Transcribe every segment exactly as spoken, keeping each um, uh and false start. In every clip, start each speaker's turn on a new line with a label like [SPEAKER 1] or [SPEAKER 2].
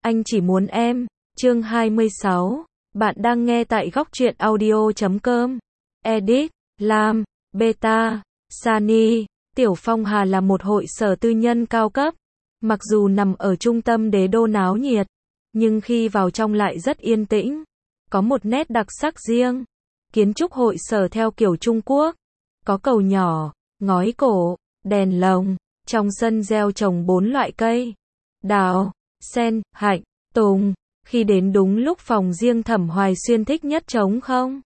[SPEAKER 1] Anh chỉ muốn em. Chương hai mươi sáu. Bạn đang nghe tại góc truyện audio chấm com. Edit, Lam, Beta, Sunny. Tiểu Phong Hà là một hội sở tư nhân cao cấp. Mặc dù nằm ở trung tâm đế đô náo nhiệt, nhưng khi vào trong lại rất yên tĩnh. Có một nét đặc sắc riêng. Kiến trúc hội sở theo kiểu Trung Quốc. Có cầu nhỏ, ngói cổ, đèn lồng. Trong sân gieo trồng bốn loại cây. Đào, sen, hạnh, tùng. Khi đến đúng lúc phòng riêng Thẩm Hoài Xuyên thích nhất trống không?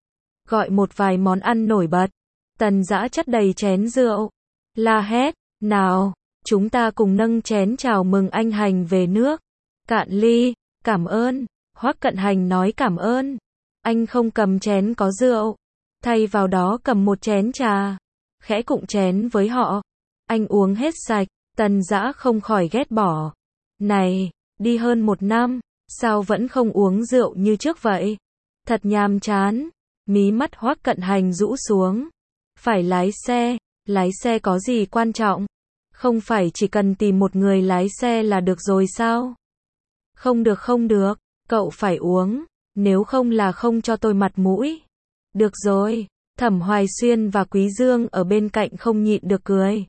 [SPEAKER 1] Gọi một vài món ăn nổi bật. Tần Dã chất đầy chén rượu. La hét, nào, chúng ta cùng nâng chén chào mừng anh Hành về nước. Cạn ly, cảm ơn. Hoắc Cận Hành nói cảm ơn. Anh không cầm chén có rượu. Thay vào đó cầm một chén trà. Khẽ cụng chén với họ. Anh uống hết sạch. Tần Dã không khỏi ghét bỏ. Này, đi hơn một năm, sao vẫn không uống rượu như trước vậy? Thật nhàm chán. Mí mắt Hoắc Cận Hành rũ xuống. Phải lái xe, lái xe có gì quan trọng? Không phải chỉ cần tìm một người lái xe là được rồi sao? Không được không được, cậu phải uống, nếu không là không cho tôi mặt mũi. Được rồi, Thẩm Hoài Xuyên và Quý Dương ở bên cạnh không nhịn được cười.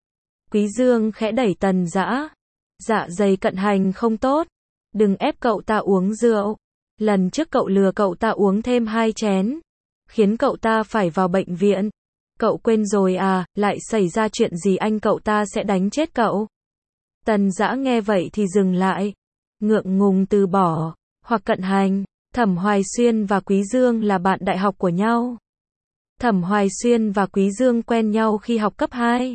[SPEAKER 1] Quý Dương khẽ đẩy Tần Dã. Dạ dày Cận Hành không tốt, đừng ép cậu ta uống rượu. Lần trước cậu lừa cậu ta uống thêm hai chén, khiến cậu ta phải vào bệnh viện. Cậu quên rồi à, lại xảy ra chuyện gì anh cậu ta sẽ đánh chết cậu. Tần Dã nghe vậy thì dừng lại, ngượng ngùng từ bỏ. Hoặc Cận Hành, Thẩm Hoài Xuyên và Quý Dương là bạn đại học của nhau. Thẩm Hoài Xuyên và Quý Dương quen nhau khi học cấp hai.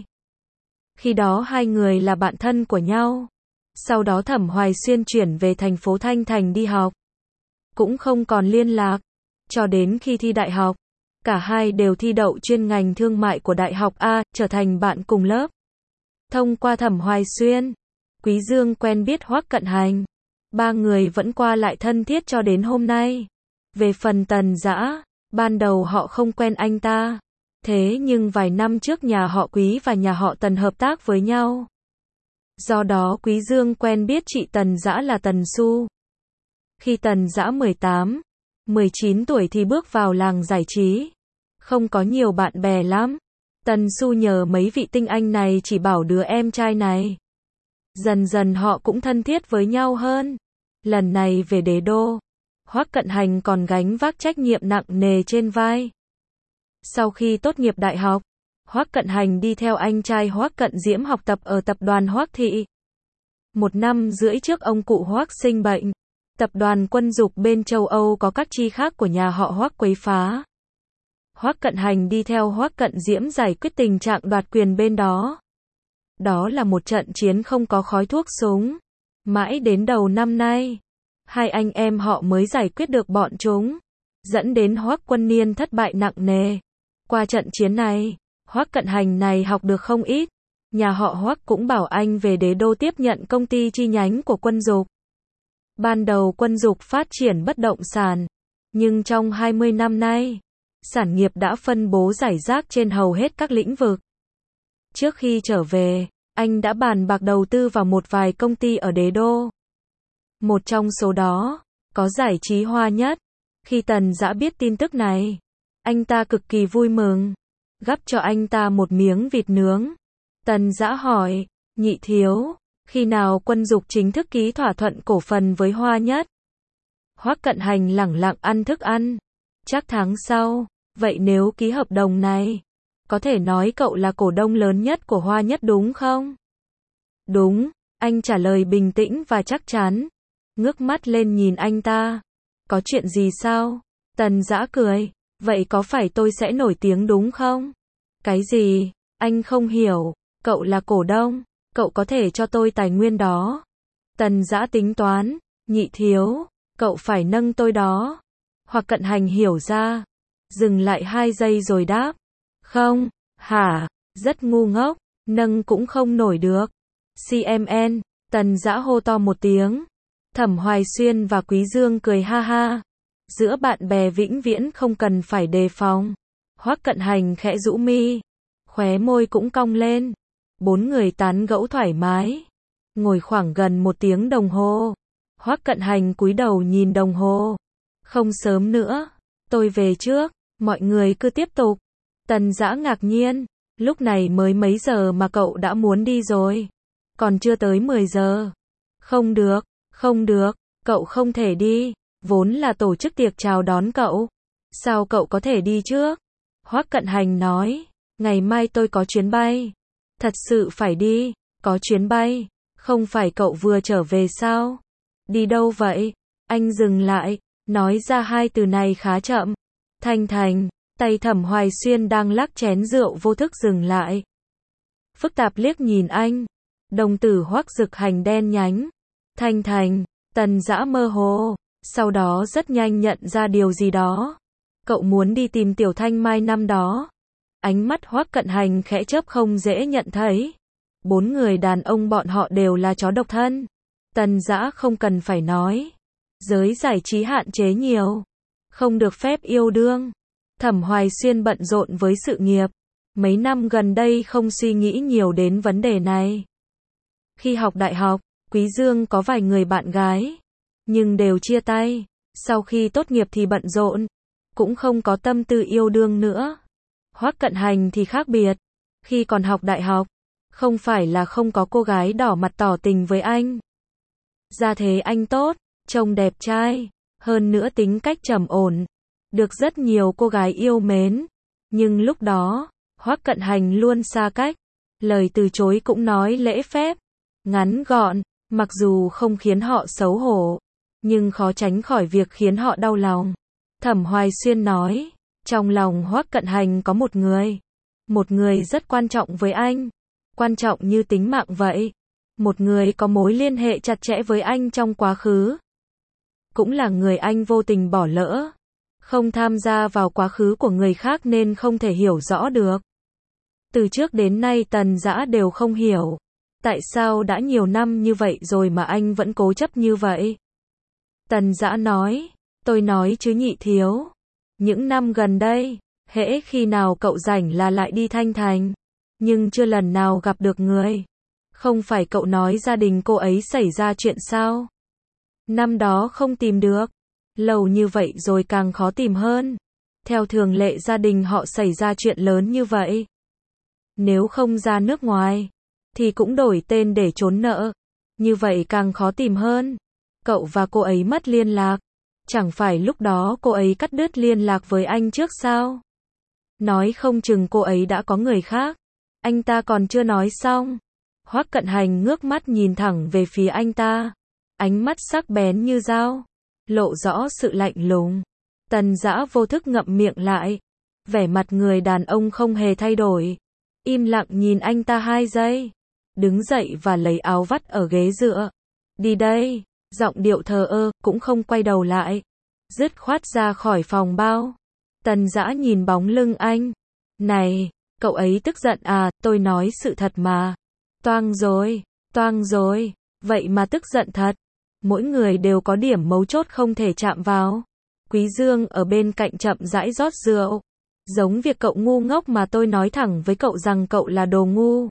[SPEAKER 1] Khi đó hai người là bạn thân của nhau. Sau đó Thẩm Hoài Xuyên chuyển về thành phố Thanh Thành đi học. Cũng không còn liên lạc. Cho đến khi thi đại học, cả hai đều thi đậu chuyên ngành thương mại của Đại học A, trở thành bạn cùng lớp. Thông qua Thẩm Hoài Xuyên, Quý Dương quen biết Hoắc Cận Hành. Ba người vẫn qua lại thân thiết cho đến hôm nay. Về phần Tần Dã, ban đầu họ không quen anh ta. Thế nhưng vài năm trước nhà họ Quý và nhà họ Tần hợp tác với nhau. Do đó Quý Dương quen biết chị Tần Dã là Tần Xu. Khi Tần Dã mười tám, mười chín tuổi thì bước vào làng giải trí. Không có nhiều bạn bè lắm. Tần Xu nhờ mấy vị tinh anh này chỉ bảo đứa em trai này. Dần dần họ cũng thân thiết với nhau hơn. Lần này về đế đô, Hoắc Cận Hành còn gánh vác trách nhiệm nặng nề trên vai. Sau khi tốt nghiệp đại học, Hoắc Cận Hành đi theo anh trai Hoắc Cận Diễm học tập ở tập đoàn Hoắc Thị. Một năm rưỡi trước ông cụ Hoắc sinh bệnh. Tập đoàn Quân Dục bên châu Âu có các chi khác của nhà họ Hoắc quấy phá. Hoắc Cận Hành đi theo Hoắc Cận Diễm giải quyết tình trạng đoạt quyền bên đó. Đó là một trận chiến không có khói thuốc súng. Mãi đến đầu năm nay, hai anh em họ mới giải quyết được bọn chúng, dẫn đến Hoắc Quân Niên thất bại nặng nề. Qua trận chiến này, Hoắc Cận Hành này học được không ít. Nhà họ Hoắc cũng bảo anh về đế đô tiếp nhận công ty chi nhánh của Quân Dục. Ban đầu Quân Dục phát triển bất động sản, nhưng trong hai mươi năm nay, sản nghiệp đã phân bố rải rác trên hầu hết các lĩnh vực. Trước khi trở về, anh đã bàn bạc đầu tư vào một vài công ty ở đế đô. Một trong số đó, có giải trí Hoa Nhất. Khi Tần Dã biết tin tức này, anh ta cực kỳ vui mừng, gắp cho anh ta một miếng vịt nướng. Tần Dã hỏi, nhị thiếu, khi nào Quân Dục chính thức ký thỏa thuận cổ phần với Hoa Nhất? Hoắc Cận Hành lẳng lặng ăn thức ăn. Chắc tháng sau. Vậy nếu ký hợp đồng này, có thể nói cậu là cổ đông lớn nhất của Hoa Nhất đúng không? Đúng, anh trả lời bình tĩnh và chắc chắn. Ngước mắt lên nhìn anh ta. Có chuyện gì sao? Tần Dã cười. Vậy có phải tôi sẽ nổi tiếng đúng không? Cái gì? Anh không hiểu. Cậu là cổ đông, cậu có thể cho tôi tài nguyên đó. Tần Dã tính toán. Nhị thiếu, cậu phải nâng tôi đó. Hoặc Cận Hành hiểu ra. Dừng lại hai giây rồi đáp. Không, hả, rất ngu ngốc, nâng cũng không nổi được. xê em en, Tần Dã hô to một tiếng. Thẩm Hoài Xuyên và Quý Dương cười ha ha. Giữa bạn bè vĩnh viễn không cần phải đề phòng. Hoắc Cận Hành khẽ rũ mi, khóe môi cũng cong lên. Bốn người tán gẫu thoải mái, ngồi khoảng gần một tiếng đồng hồ. Hoắc Cận Hành cúi đầu nhìn đồng hồ. Không sớm nữa, tôi về trước, mọi người cứ tiếp tục. Tần Dã ngạc nhiên, lúc này mới mấy giờ mà cậu đã muốn đi rồi? Còn chưa tới mười giờ. Không được, không được, cậu không thể đi, vốn là tổ chức tiệc chào đón cậu. Sao cậu có thể đi trước? Hoắc Cận Hành nói, ngày mai tôi có chuyến bay. Thật sự phải đi, có chuyến bay, không phải cậu vừa trở về sao? Đi đâu vậy? Anh dừng lại, nói ra hai từ này khá chậm. Thanh Thành, tay Thẩm Hoài Xuyên đang lắc chén rượu vô thức dừng lại. Phức tạp liếc nhìn anh, đồng tử Hoắc Dực Hành đen nhánh. Thanh Thành, Tần Dã mơ hồ, sau đó rất nhanh nhận ra điều gì đó. Cậu muốn đi tìm Tiểu Thanh Mai năm đó. Ánh mắt Hoắc Cận Hành khẽ chớp không dễ nhận thấy. Bốn người đàn ông bọn họ đều là chó độc thân. Tần Dã không cần phải nói. Giới giải trí hạn chế nhiều. Không được phép yêu đương. Thẩm Hoài Xuyên bận rộn với sự nghiệp. Mấy năm gần đây không suy nghĩ nhiều đến vấn đề này. Khi học đại học, Quý Dương có vài người bạn gái. Nhưng đều chia tay. Sau khi tốt nghiệp thì bận rộn. Cũng không có tâm tư yêu đương nữa. Hoắc Cận Hành thì khác biệt. Khi còn học đại học, không phải là không có cô gái đỏ mặt tỏ tình với anh. Gia thế anh tốt, trông đẹp trai, hơn nữa tính cách trầm ổn, được rất nhiều cô gái yêu mến. Nhưng lúc đó, Hoắc Cận Hành luôn xa cách, lời từ chối cũng nói lễ phép, ngắn gọn, mặc dù không khiến họ xấu hổ, nhưng khó tránh khỏi việc khiến họ đau lòng. Thẩm Hoài Xuyên nói, trong lòng Hoắc Cận Hành có một người, một người rất quan trọng với anh, quan trọng như tính mạng vậy. Một người có mối liên hệ chặt chẽ với anh trong quá khứ. Cũng là người anh vô tình bỏ lỡ. Không tham gia vào quá khứ của người khác nên không thể hiểu rõ được. Từ trước đến nay Tần Dã đều không hiểu. Tại sao đã nhiều năm như vậy rồi mà anh vẫn cố chấp như vậy? Tần Dã nói, tôi nói chứ nhị thiếu. Những năm gần đây, hễ khi nào cậu rảnh là lại đi Thanh Thành. Nhưng chưa lần nào gặp được người. Không phải cậu nói gia đình cô ấy xảy ra chuyện sao? Năm đó không tìm được. Lâu như vậy rồi càng khó tìm hơn. Theo thường lệ gia đình họ xảy ra chuyện lớn như vậy. Nếu không ra nước ngoài, thì cũng đổi tên để trốn nợ. Như vậy càng khó tìm hơn. Cậu và cô ấy mất liên lạc. Chẳng phải lúc đó cô ấy cắt đứt liên lạc với anh trước sao? Nói không chừng cô ấy đã có người khác. Anh ta còn chưa nói xong. Hoắc Cận Hành ngước mắt nhìn thẳng về phía anh ta. Ánh mắt sắc bén như dao. Lộ rõ sự lạnh lùng. Tần Dã vô thức ngậm miệng lại. Vẻ mặt người đàn ông không hề thay đổi. Im lặng nhìn anh ta hai giây. Đứng dậy và lấy áo vắt ở ghế dựa. Đi đây. Giọng điệu thờ ơ, cũng không quay đầu lại. Dứt khoát ra khỏi phòng bao. Tần Dã nhìn bóng lưng anh. Này, cậu ấy tức giận à, tôi nói sự thật mà. Toang rồi, toang rồi, vậy mà tức giận thật. Mỗi người đều có điểm mấu chốt không thể chạm vào. Quý Dương ở bên cạnh chậm rãi rót rượu. Giống việc cậu ngu ngốc mà tôi nói thẳng với cậu rằng cậu là đồ ngu.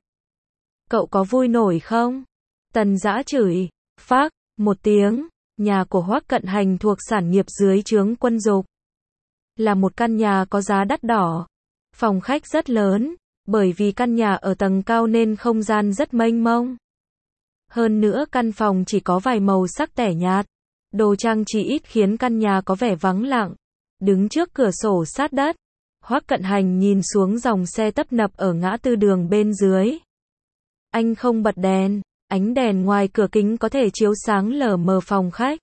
[SPEAKER 1] Cậu có vui nổi không? Tần Dã chửi, phác, một tiếng. Nhà của Hoắc Cận Hành thuộc sản nghiệp dưới trướng Quân Dục. Là một căn nhà có giá đắt đỏ. Phòng khách rất lớn. Bởi vì căn nhà ở tầng cao nên không gian rất mênh mông. Hơn nữa căn phòng chỉ có vài màu sắc tẻ nhạt. Đồ trang trí ít khiến căn nhà có vẻ vắng lặng. Đứng trước cửa sổ sát đất, Hoắc Cận Hành nhìn xuống dòng xe tấp nập ở ngã tư đường bên dưới. Anh không bật đèn, ánh đèn ngoài cửa kính có thể chiếu sáng lờ mờ phòng khách.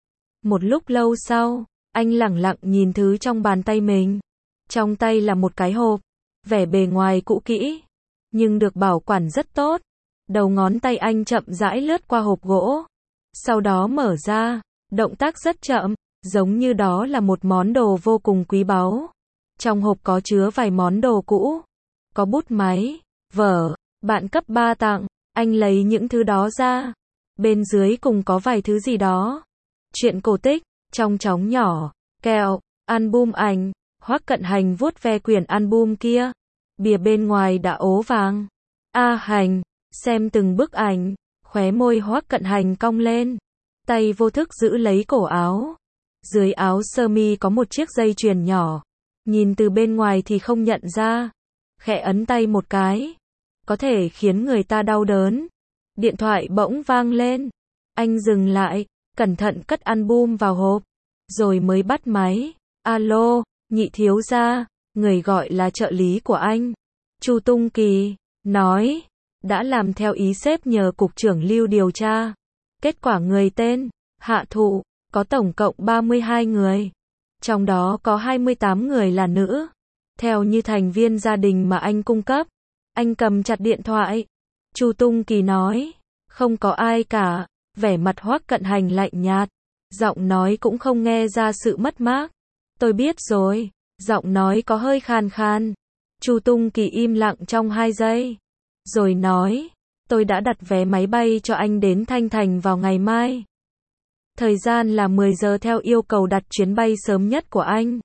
[SPEAKER 1] Một lúc lâu sau, anh lẳng lặng nhìn thứ trong bàn tay mình. Trong tay là một cái hộp. Vẻ bề ngoài cũ kỹ, nhưng được bảo quản rất tốt. Đầu ngón tay anh chậm rãi lướt qua hộp gỗ. Sau đó mở ra, động tác rất chậm, giống như đó là một món đồ vô cùng quý báu. Trong hộp có chứa vài món đồ cũ. Có bút máy, vở, bạn cấp ba tặng. Anh lấy những thứ đó ra. Bên dưới cùng có vài thứ gì đó. Truyện cổ tích, trong chóng nhỏ, kẹo, album ảnh. Hoắc Cận Hành vuốt ve quyển album kia. Bìa bên ngoài đã ố vàng. A Hành, xem từng bức ảnh, khóe môi Hoắc Cận Hành cong lên. tay vô thức giữ lấy cổ áo. Dưới áo sơ mi có một chiếc dây chuyền nhỏ. Nhìn từ bên ngoài thì không nhận ra. Khẽ ấn tay một cái. Có thể khiến người ta đau đớn. Điện thoại bỗng vang lên. Anh dừng lại, cẩn thận cất album vào hộp. Rồi mới bắt máy. Alo, Nhị thiếu gia, người gọi là trợ lý của anh. Chu Tung Kỳ, nói. Đã làm theo ý sếp nhờ cục trưởng Lưu điều tra. Kết quả người tên, Hạ Thụ, có tổng cộng ba mươi hai người. Trong đó có hai mươi tám người là nữ. Theo như thành viên gia đình mà anh cung cấp. Anh cầm chặt điện thoại. Chu Tung Kỳ nói. Không có ai cả. Vẻ mặt Hoắc Cận Hành lạnh nhạt. Giọng nói cũng không nghe ra sự mất mát. Tôi biết rồi. Giọng nói có hơi khàn khàn. Chu Tung Kỳ im lặng trong hai giây. Rồi nói. Tôi đã đặt vé máy bay cho anh đến Thanh Thành vào ngày mai. Thời gian là mười giờ theo yêu cầu đặt chuyến bay sớm nhất của anh.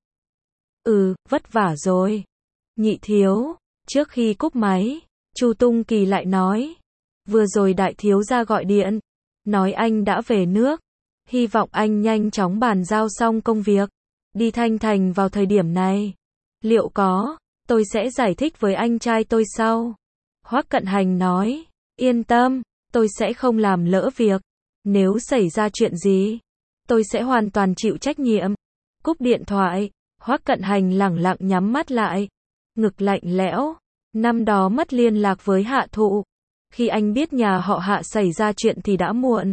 [SPEAKER 1] Ừ, vất vả rồi. Nhị thiếu. Trước khi cúp máy, Chu Tung Kỳ lại nói. Vừa rồi đại thiếu gia gọi điện. Nói anh đã về nước. Hy vọng anh nhanh chóng bàn giao xong công việc. Đi Thanh Thành vào thời điểm này. Liệu có, tôi sẽ giải thích với anh trai tôi sau. Hoắc Cận Hành nói. Yên tâm, tôi sẽ không làm lỡ việc. Nếu xảy ra chuyện gì, tôi sẽ hoàn toàn chịu trách nhiệm. Cúp điện thoại, Hoắc Cận Hành lẳng lặng nhắm mắt lại. Ngực lạnh lẽo. Năm đó mất liên lạc với Hạ Thụ. Khi anh biết nhà họ Hạ xảy ra chuyện thì đã muộn.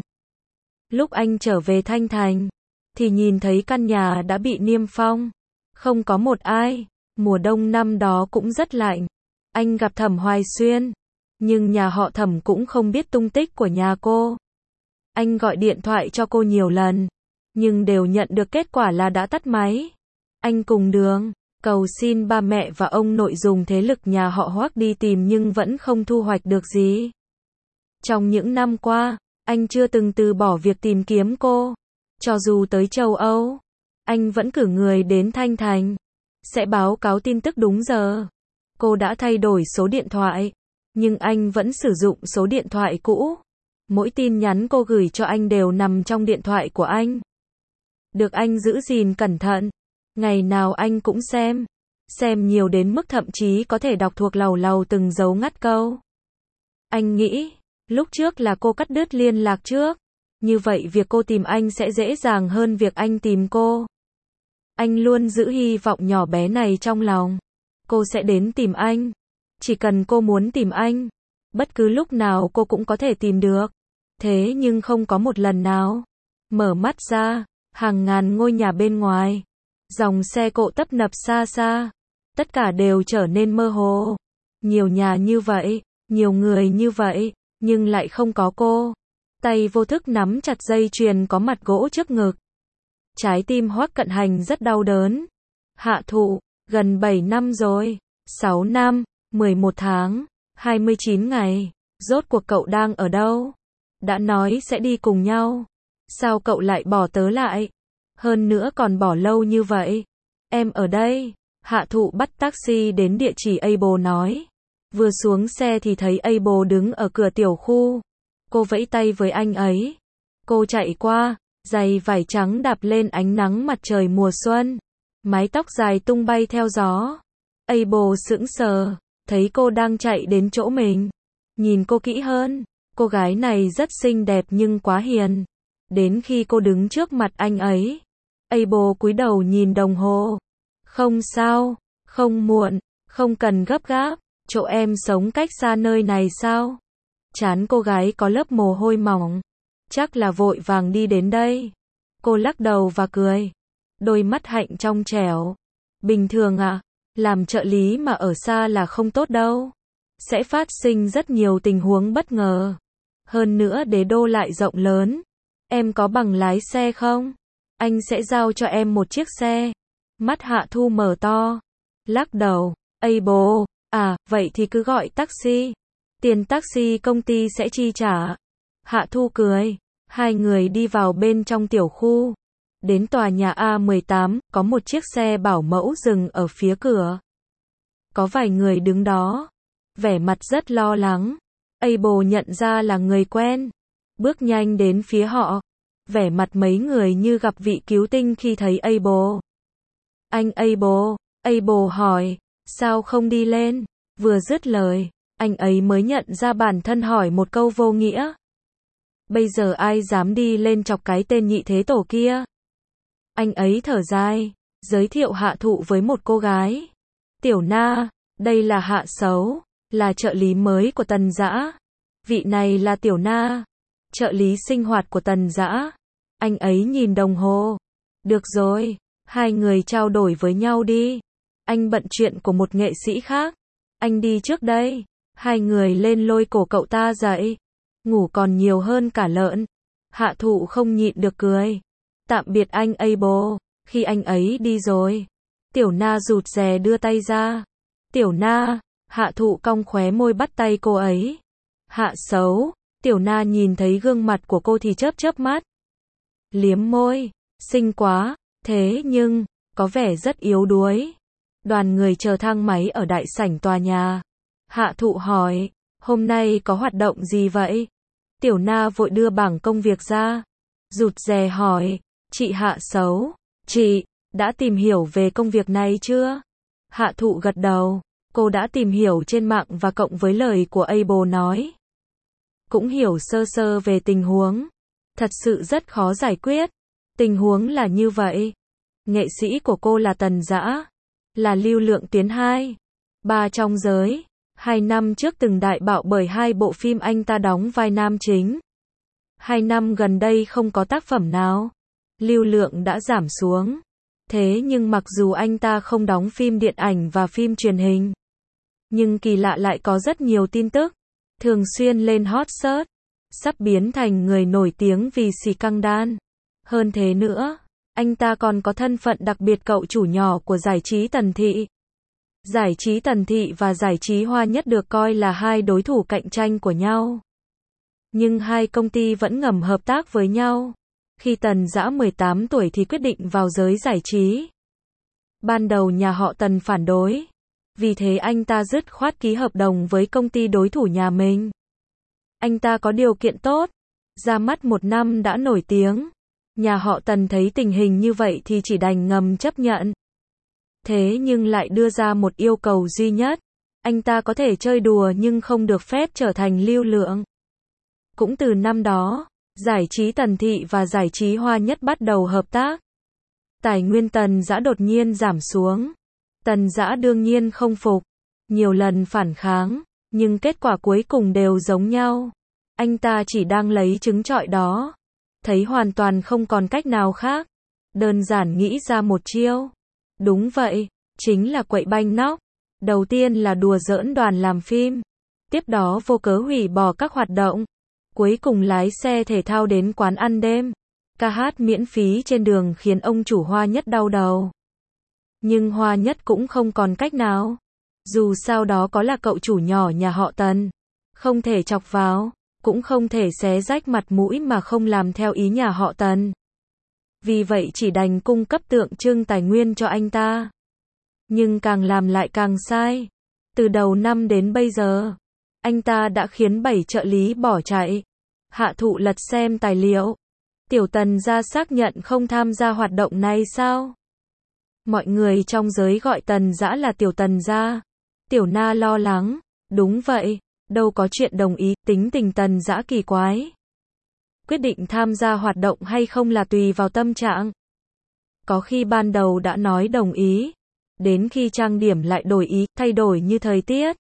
[SPEAKER 1] Lúc anh trở về Thanh Thành, thì nhìn thấy căn nhà đã bị niêm phong. Không có một ai. Mùa đông năm đó cũng rất lạnh. Anh gặp Thẩm Hoài Xuyên. Nhưng nhà họ Thẩm cũng không biết tung tích của nhà cô. Anh gọi điện thoại cho cô nhiều lần. Nhưng đều nhận được kết quả là đã tắt máy. Anh cùng đường, cầu xin ba mẹ và ông nội dùng thế lực nhà họ Hoắc đi tìm nhưng vẫn không thu hoạch được gì. Trong những năm qua, anh chưa từng từ bỏ việc tìm kiếm cô. Cho dù tới châu Âu, anh vẫn cử người đến Thanh Thành. Sẽ báo cáo tin tức đúng giờ. Cô đã thay đổi số điện thoại. Nhưng anh vẫn sử dụng số điện thoại cũ. Mỗi tin nhắn cô gửi cho anh đều nằm trong điện thoại của anh. Được anh giữ gìn cẩn thận. Ngày nào anh cũng xem. Xem nhiều đến mức thậm chí có thể đọc thuộc lầu lầu từng dấu ngắt câu. Anh nghĩ, lúc trước là cô cắt đứt liên lạc trước. Như vậy việc cô tìm anh sẽ dễ dàng hơn việc anh tìm cô. Anh luôn giữ hy vọng nhỏ bé này trong lòng. Cô sẽ đến tìm anh. Chỉ cần cô muốn tìm anh. Bất cứ lúc nào cô cũng có thể tìm được. Thế nhưng không có một lần nào. Mở mắt ra, hàng ngàn ngôi nhà bên ngoài. Dòng xe cộ tấp nập xa xa. Tất cả đều trở nên mơ hồ. Nhiều nhà như vậy, nhiều người như vậy, nhưng lại không có cô. Tay vô thức nắm chặt dây chuyền có mặt gỗ trước ngực. Trái tim Hoắc Cận Hành rất đau đớn. Hạ Thụ, gần bảy năm rồi. sáu năm, mười một tháng, hai mươi chín ngày. Rốt cuộc cậu đang ở đâu? Đã nói sẽ đi cùng nhau. Sao cậu lại bỏ tớ lại? Hơn nữa còn bỏ lâu như vậy. Em ở đây. Hạ Thụ bắt taxi đến địa chỉ Able nói. Vừa xuống xe thì thấy Able đứng ở cửa tiểu khu. Cô vẫy tay với anh ấy. Cô chạy qua, giày vải trắng đạp lên ánh nắng mặt trời mùa xuân. Mái tóc dài tung bay theo gió. Able sững sờ, thấy cô đang chạy đến chỗ mình. Nhìn cô kỹ hơn, cô gái này rất xinh đẹp nhưng quá hiền. Đến khi cô đứng trước mặt anh ấy, Able cúi đầu nhìn đồng hồ. Không sao, không muộn, không cần gấp gáp, chỗ em sống cách xa nơi này sao? Trán cô gái có lớp mồ hôi mỏng. Chắc là vội vàng đi đến đây. Cô lắc đầu và cười. Đôi mắt hạnh trong trẻo. Bình thường ạ, à, làm trợ lý mà ở xa là không tốt đâu. Sẽ phát sinh rất nhiều tình huống bất ngờ. Hơn nữa đế đô lại rộng lớn. Em có bằng lái xe không? Anh sẽ giao cho em một chiếc xe. Mắt Hạ Thu mở to. Lắc đầu. Able, à, vậy thì cứ gọi taxi. Tiền taxi công ty sẽ chi trả. Hạ Thu cười. Hai người đi vào bên trong tiểu khu. Đến tòa nhà A mười tám, có một chiếc xe bảo mẫu dừng ở phía cửa. Có vài người đứng đó. Vẻ mặt rất lo lắng. Able nhận ra là người quen. Bước nhanh đến phía họ. vẻ mặt mấy người như gặp vị cứu tinh khi thấy Abel. Anh Abel, Abel hỏi, sao không đi lên? Vừa dứt lời, anh ấy mới nhận ra bản thân hỏi một câu vô nghĩa. Bây giờ ai dám đi lên chọc cái tên nhị thế tổ kia? Anh ấy thở dài, giới thiệu Hạ Thụ với một cô gái. Tiểu Na, đây là Hạ Sấu, là trợ lý mới của Tần Dã. Vị này là Tiểu Na, trợ lý sinh hoạt của Tần Dã. Anh ấy nhìn đồng hồ. Được rồi, hai người trao đổi với nhau đi. Anh bận chuyện của một nghệ sĩ khác. Anh đi trước đây. Hai người lên lôi cổ cậu ta dậy. Ngủ còn nhiều hơn cả lợn. Hạ Thụ không nhịn được cười. Tạm biệt anh Abel. Khi anh ấy đi rồi, Tiểu Na rụt rè đưa tay ra. Tiểu Na, Hạ Thụ cong khóe môi bắt tay cô ấy. Hạ Sấu, Tiểu Na nhìn thấy gương mặt của cô thì chớp chớp mắt. Liếm môi, xinh quá, thế nhưng, có vẻ rất yếu đuối. Đoàn người chờ thang máy ở đại sảnh tòa nhà. Hạ Thụ hỏi, hôm nay có hoạt động gì vậy? Tiểu Na vội đưa bảng công việc ra. Rụt rè hỏi, chị Hạ Sấu, chị, đã tìm hiểu về công việc này chưa? Hạ Thụ gật đầu, cô đã tìm hiểu trên mạng và cộng với lời của Abel nói. Cũng hiểu sơ sơ về tình huống. Thật sự rất khó giải quyết. Tình huống là như vậy. Nghệ sĩ của cô là Tần Dã, là Lưu Lượng Tiến hai. Ba trong giới. Hai năm trước từng đại bạo bởi hai bộ phim anh ta đóng vai nam chính. Hai năm gần đây không có tác phẩm nào. Lưu lượng đã giảm xuống. Thế nhưng mặc dù anh ta không đóng phim điện ảnh và phim truyền hình, nhưng kỳ lạ lại có rất nhiều tin tức. Thường xuyên lên hot search. Sắp biến thành người nổi tiếng vì xì căng đan. Hơn thế nữa, anh ta còn có thân phận đặc biệt cậu chủ nhỏ của giải trí Tần Thị. Giải trí Tần Thị và giải trí Hoa Nhất được coi là hai đối thủ cạnh tranh của nhau. Nhưng hai công ty vẫn ngầm hợp tác với nhau. Khi Tần Dã mười tám tuổi thì quyết định vào giới giải trí. Ban đầu nhà họ Tần phản đối. Vì thế anh ta dứt khoát ký hợp đồng với công ty đối thủ nhà mình. Anh ta có điều kiện tốt. Ra mắt một năm đã nổi tiếng. Nhà họ Tần thấy tình hình như vậy thì chỉ đành ngầm chấp nhận. Thế nhưng lại đưa ra một yêu cầu duy nhất. Anh ta có thể chơi đùa nhưng không được phép trở thành Lưu Lượng. Cũng từ năm đó, giải trí Tần Thị và giải trí Hoa Nhất bắt đầu hợp tác. Tài nguyên Tần Dã đột nhiên giảm xuống. Tần Dã đương nhiên không phục. Nhiều lần phản kháng, nhưng kết quả cuối cùng đều giống nhau. Anh ta chỉ đang lấy trứng trọi đó. Thấy hoàn toàn không còn cách nào khác. Đơn giản nghĩ ra một chiêu. Đúng vậy, chính là quậy banh nóc. Đầu tiên là đùa giỡn đoàn làm phim. Tiếp đó vô cớ hủy bỏ các hoạt động. Cuối cùng lái xe thể thao đến quán ăn đêm. Ca hát miễn phí trên đường khiến ông chủ Hoa Nhất đau đầu. Nhưng Hoa Nhất cũng không còn cách nào. Dù sao đó có là cậu chủ nhỏ nhà họ Tần. Không thể chọc vào. Cũng không thể xé rách mặt mũi mà không làm theo ý nhà họ Tần. Vì vậy chỉ đành cung cấp tượng trưng tài nguyên cho anh ta. Nhưng càng làm lại càng sai. Từ đầu năm đến bây giờ, anh ta đã khiến bảy trợ lý bỏ chạy. Hạ Thụ lật xem tài liệu. Tiểu Tần gia xác nhận không tham gia hoạt động này sao? Mọi người trong giới gọi Tần Dã là Tiểu Tần gia. Tiểu Na lo lắng. Đúng vậy, đâu có chuyện đồng ý, tính tình Tần Dã kỳ quái. Quyết định tham gia hoạt động hay không là tùy vào tâm trạng. Có khi ban đầu đã nói đồng ý. Đến khi trang điểm lại đổi ý, thay đổi như thời tiết.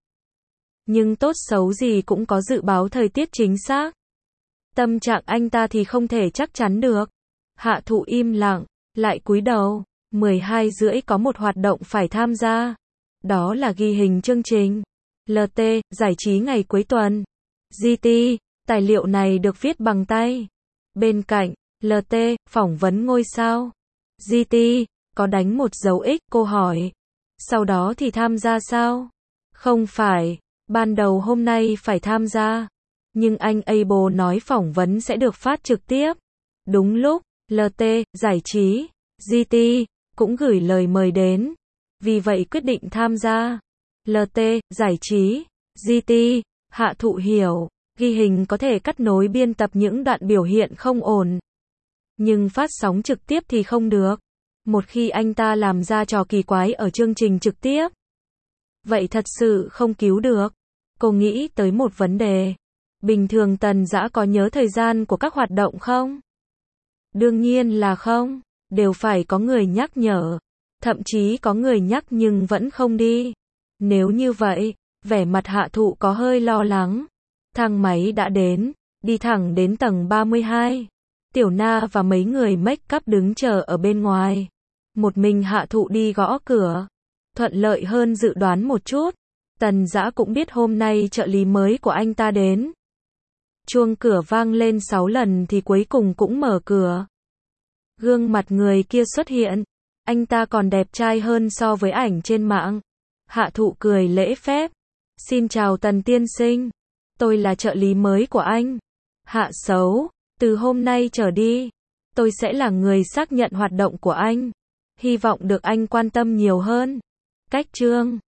[SPEAKER 1] Nhưng tốt xấu gì cũng có dự báo thời tiết chính xác. Tâm trạng anh ta thì không thể chắc chắn được. Hạ Thụ im lặng, lại cúi đầu. mười hai rưỡi có một hoạt động phải tham gia. Đó là ghi hình chương trình. lờ tê, giải trí ngày cuối tuần. giê tê, tài liệu này được viết bằng tay. Bên cạnh, lờ tê, phỏng vấn ngôi sao. giê tê, có đánh một dấu X, cô hỏi. Sau đó thì tham gia sao? Không phải, ban đầu hôm nay phải tham gia. Nhưng anh Abel nói phỏng vấn sẽ được phát trực tiếp. Đúng lúc, lờ tê, giải trí, giê tê, cũng gửi lời mời đến. Vì vậy quyết định tham gia. lờ tê, giải trí, giê tê, Hạ Thụ hiểu, ghi hình có thể cắt nối biên tập những đoạn biểu hiện không ổn. nhưng phát sóng trực tiếp thì không được. Một khi anh ta làm ra trò kỳ quái ở chương trình trực tiếp, vậy thật sự không cứu được. Cô nghĩ tới một vấn đề. Bình thường Tần Dã có nhớ thời gian của các hoạt động không? Đương nhiên là không. Đều phải có người nhắc nhở. Thậm chí có người nhắc nhưng vẫn không đi. Nếu như vậy, vẻ mặt Hạ Thụ có hơi lo lắng. Thang máy đã đến, đi thẳng đến tầng ba mươi hai. Tiểu Na và mấy người make up đứng chờ ở bên ngoài. Một mình Hạ Thụ đi gõ cửa. Thuận lợi hơn dự đoán một chút. Tần Dã cũng biết hôm nay trợ lý mới của anh ta đến. Chuông cửa vang lên sáu lần thì cuối cùng cũng mở cửa. Gương mặt người kia xuất hiện. Anh ta còn đẹp trai hơn so với ảnh trên mạng. Hạ Thụ cười lễ phép. Xin chào Tần tiên sinh. Tôi là trợ lý mới của anh. Hạ Sấu, từ hôm nay trở đi, tôi sẽ là người xác nhận hoạt động của anh. Hy vọng được anh quan tâm nhiều hơn. Cách chương